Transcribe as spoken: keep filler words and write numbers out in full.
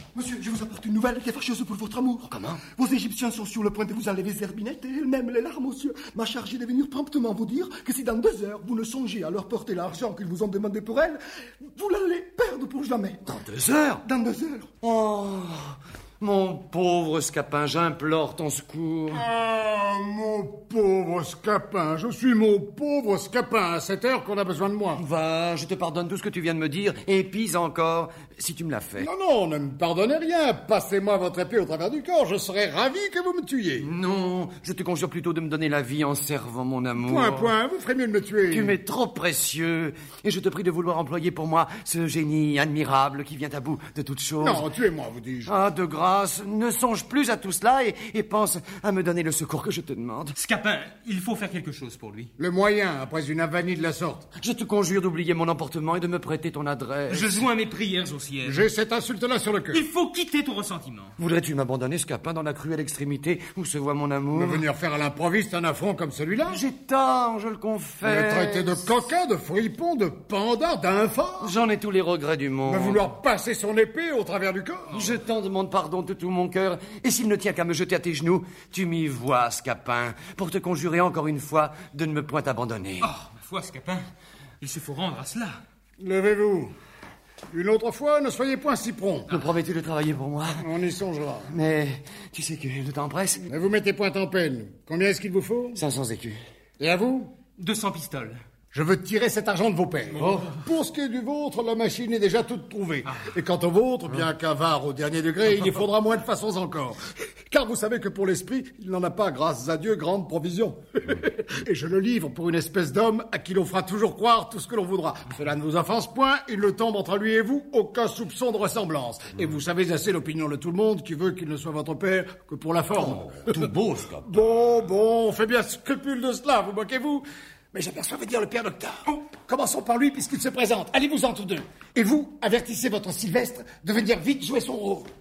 Monsieur, je vous apporte une nouvelle qui est fâcheuse pour votre amour. Comment? Vos Égyptiens sont sur le point de vous enlever Zerbinette et elle-même les larmes aux yeux m'a chargé de venir promptement vous dire que si dans deux heures vous ne songez à leur porter l'argent qu'ils vous ont demandé pour elle, vous l'allez perdre pour jamais. Dans deux heures? Dans deux heures. Oh, mon pauvre Scapin, j'implore ton secours. Ah, mon pauvre Scapin, je suis mon pauvre Scapin, à cette heure qu'on a besoin de moi. Va, je te pardonne tout ce que tu viens de me dire, et pis encore, si tu me l'as fait. Non, non, ne me pardonnez rien, passez-moi votre épée au travers du corps, je serais ravi que vous me tuiez. Non, je te conjure plutôt de me donner la vie en servant mon amour. Point, point, vous ferez mieux de me tuer. Tu m'es trop précieux, et je te prie de vouloir employer pour moi ce génie admirable qui vient à bout de toutes choses. Non, tuez-moi, vous dis-je. Ah, de grâce, ne songe plus à tout cela et, et pense à me donner le secours que je te demande. Scapin, il faut faire quelque chose pour lui. Le moyen, après une avanie de la sorte. Je te conjure d'oublier mon emportement et de me prêter ton adresse. Je joins mes prières au ciel. J'ai cette insulte-là sur le cœur. Il faut quitter ton ressentiment. Voudrais-tu m'abandonner, Scapin, dans la cruelle extrémité où se voit mon amour? Me venir faire à l'improviste un affront comme celui-là? J'ai tort, je le confesse. Me traiter de coquin, de fripon, de panda, d'infâme. J'en ai tous les regrets du monde. Me vouloir passer son épée au travers du corps. Je t'en demande pardon de tout mon cœur, et s'il ne tient qu'à me jeter à tes genoux, tu m'y vois, Scapin, pour te conjurer encore une fois de ne me point abandonner. Oh, ma foi, Scapin, il se faut rendre à cela. Levez-vous. Une autre fois, ne soyez point si prompt. Me promets-tu de travailler pour moi? On y songera. Mais tu sais que le temps presse. Ne vous mettez point en peine. Combien est-ce qu'il vous faut? cinq cents écus. Et à vous? deux cents pistoles. Je veux tirer cet argent de vos pères. Oh. Pour ce qui est du vôtre, la machine est déjà toute trouvée. Ah. Et quant au vôtre, bien qu'avare au dernier degré, il y faudra moins de façons encore. Car vous savez que pour l'esprit, il n'en a pas, grâce à Dieu, grande provision. Et je le livre pour une espèce d'homme à qui l'on fera toujours croire tout ce que l'on voudra. Cela ne vous offense point, il ne tombe entre lui et vous aucun soupçon de ressemblance. Et vous savez assez l'opinion de tout le monde qui veut qu'il ne soit votre père que pour la forme. Oh, tout beau, Scapin. Bon, bon, on fait bien scrupule de cela, vous moquez-vous? Mais j'aperçois venir le père docteur. Oh. Commençons par lui puisqu'il se présente. Allez-vous-en tous deux. Et vous, avertissez votre Sylvestre de venir vite jouer son rôle.